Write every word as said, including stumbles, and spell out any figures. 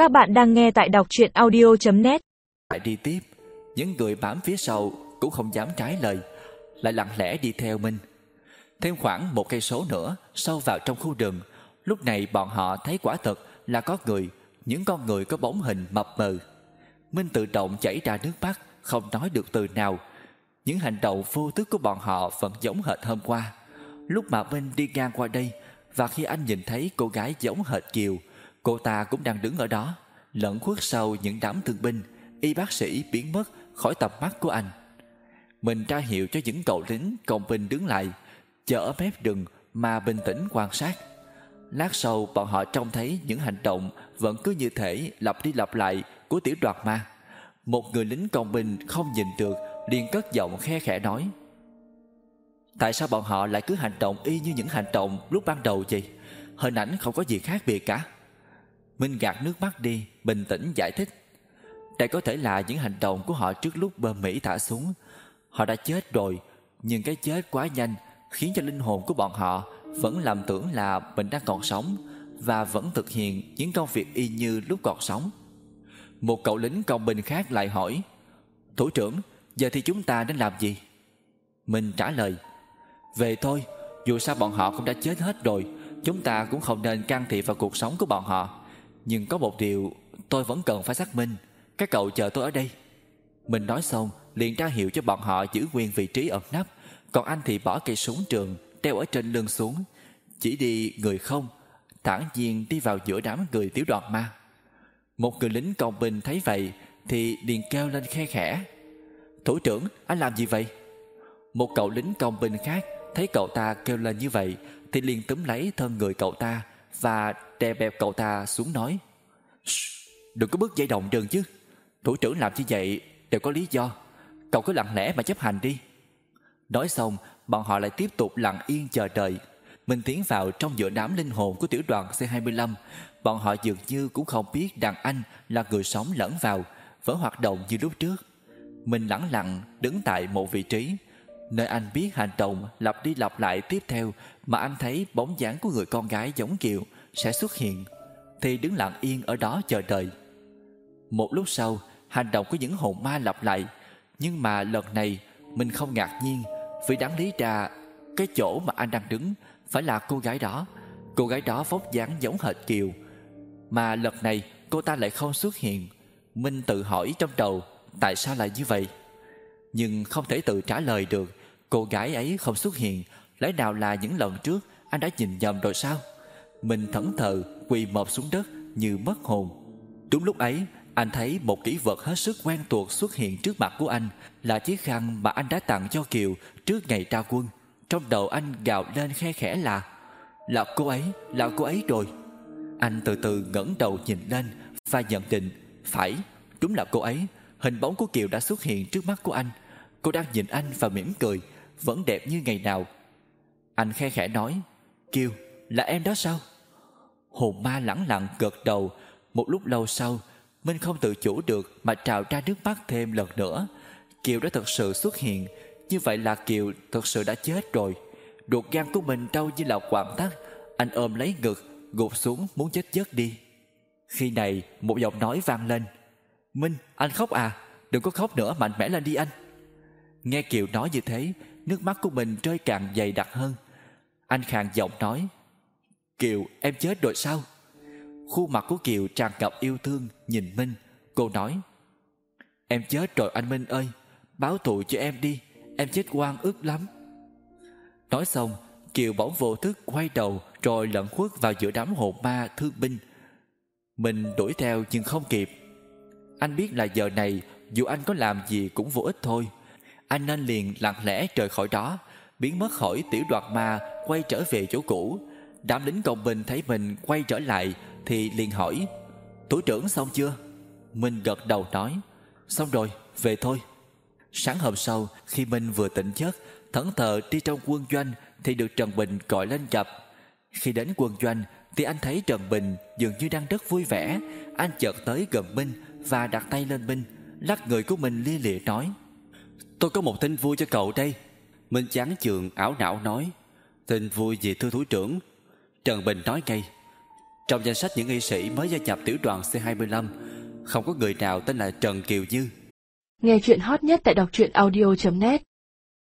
Các bạn đang nghe tại đọc truyện audio chấm net. Lại đi tiếp, những người bám phía sau cũng không dám trái lời, lại lặng lẽ đi theo Minh. Thêm khoảng một cây số nữa sâu vào trong khu rừng, lúc này bọn họ thấy quả thật là có người, những con người có bóng hình mập mờ. Minh tự động chảy ra nước mắt, không nói được từ nào. Những hành động vô thức của bọn họ vẫn giống hệt hôm qua. Lúc mà Minh đi ngang qua đây, và khi anh nhìn thấy cô gái giống hệt Kiều, cô ta cũng đang đứng ở đó, lẫn khuất sau những đám thương binh, y bác sĩ biến mất khỏi tầm mắt của anh. Mình ra hiệu cho những cậu lính công binh đứng lại, chờ ở mép rừng mà bình tĩnh quan sát. Lát sau bọn họ trông thấy những hành động vẫn cứ như thể lặp đi lặp lại của tiểu đoàn ma. Một người lính công binh không nhìn được liền cất giọng khe khẽ nói: tại sao bọn họ lại cứ hành động y như những hành động lúc ban đầu vậy? Hình ảnh không có gì khác biệt cả. Minh gạt nước mắt đi, bình tĩnh giải thích: đây có thể là những hành động của họ trước lúc bom Mỹ thả xuống. Họ đã chết rồi, nhưng cái chết quá nhanh khiến cho linh hồn của bọn họ vẫn lầm tưởng là mình đang còn sống, và vẫn thực hiện những công việc y như lúc còn sống. Một cậu lính công binh khác lại hỏi: thủ trưởng, giờ thì chúng ta nên làm gì? Minh trả lời: về thôi, dù sao bọn họ cũng đã chết hết rồi, chúng ta cũng không nên can thiệp vào cuộc sống của bọn họ. Nhưng có một điều tôi vẫn cần phải xác minh, các cậu chờ tôi ở đây. Mình nói xong liền ra hiệu cho bọn họ giữ nguyên vị trí ẩn nấp, còn anh thì bỏ cây súng trường đeo ở trên lưng xuống, chỉ đi người không, thản nhiên đi vào giữa đám người tiểu đoàn ma. Một người lính công binh thấy vậy thì liền kêu lên khe khẽ: thủ trưởng, anh làm gì vậy? Một cậu lính công binh khác thấy cậu ta kêu lên như vậy thì liền túm lấy thân người cậu ta và đè bẹp cậu ta xuống, nói: đừng có bước dây động rừng chứ. Thủ trưởng làm như vậy đều có lý do, cậu cứ lặng lẽ mà chấp hành đi. Nói xong bọn họ lại tiếp tục lặng yên chờ đợi. Mình tiến vào trong giữa đám linh hồn của tiểu đoàn C hai mươi lăm. Bọn họ dường như cũng không biết rằng anh là người sống lẫn vào, vẫn hoạt động như lúc trước. Mình lẳng lặng đứng tại một vị trí, nơi anh biết hành động lặp đi lặp lại tiếp theo mà anh thấy bóng dáng của người con gái giống Kiều sẽ xuất hiện, thì đứng lặng yên ở đó chờ đợi. Một lúc sau, hành động của những hồn ma lặp lại, nhưng mà lần này mình không ngạc nhiên, vì đáng lý ra cái chỗ mà anh đang đứng phải là cô gái đó. Cô gái đó vóc dáng giống hệt Kiều, mà lần này cô ta lại không xuất hiện. Minh tự hỏi trong đầu tại sao lại như vậy, nhưng không thể tự trả lời được. Cô gái ấy không xuất hiện, lẽ nào là những lần trước anh đã nhìn nhầm rồi sao? Mình thẫn thờ quỳ mọp xuống đất như mất hồn. Đúng lúc ấy, anh thấy một kỷ vật hết sức quen thuộc xuất hiện trước mặt của anh, là chiếc khăn mà anh đã tặng cho Kiều trước ngày ra quân. Trong đầu anh gào lên khe khẽ là: là cô ấy, là cô ấy rồi. Anh từ từ ngẩng đầu nhìn lên và nhận định: phải, đúng là cô ấy. Hình bóng của Kiều đã xuất hiện trước mắt của anh. Cô đang nhìn anh và mỉm cười, vẫn đẹp như ngày nào. Anh khe khẽ nói: Kiều, là em đó sao? Hồn ma lẳng lặng gật đầu. Một lúc lâu sau, Minh không tự chủ được mà trào ra nước mắt thêm lần nữa. Kiều đã thật sự xuất hiện. Như vậy là Kiều thật sự đã chết rồi. Ruột gan của mình đau như là quặn thắt. Anh ôm lấy ngực, gục xuống muốn chết giấc đi. Khi này một giọng nói vang lên: Minh, anh khóc à? Đừng có khóc nữa, mạnh mẽ lên đi anh. Nghe Kiều nói như thế, nước mắt của mình rơi càng dày đặc hơn. Anh khàn giọng nói: Kiều, em chết rồi sao? Khuôn mặt của Kiều tràn ngập yêu thương nhìn Minh. Cô nói: em chết rồi anh Minh ơi, báo thù cho em đi, em chết oan ức lắm. Nói xong, Kiều bỗng vô thức quay đầu rồi lẩn khuất vào giữa đám hồn ma thương binh. Mình đuổi theo nhưng không kịp. Anh biết là giờ này dù anh có làm gì cũng vô ích thôi. Anh nên liền lặng lẽ rời khỏi đó, biến mất khỏi tiểu đoàn ma, quay trở về chỗ cũ. Đám lính công binh thấy mình quay trở lại thì liền hỏi: thủ trưởng xong chưa? Minh gật đầu nói: xong rồi, về thôi. Sáng hôm sau, khi Minh vừa tỉnh giấc, thẫn thờ đi trong quân doanh thì được Trần Bình gọi lên gặp. Khi đến quân doanh thì anh thấy Trần Bình dường như đang rất vui vẻ. Anh chợt tới gần Minh và đặt tay lên Minh, lắc người của mình lia lịa nói: tôi có một tin vui cho cậu đây. Minh chán chường ảo não nói: tin vui gì thưa thủ trưởng? Trần Bình nói ngay: Trong danh sách những y sĩ mới gia nhập tiểu đoàn C hai mươi lăm, không có người nào tên là Trần Kiều Như. Nghe chuyện hot nhất tại đọc truyện audio chấm net.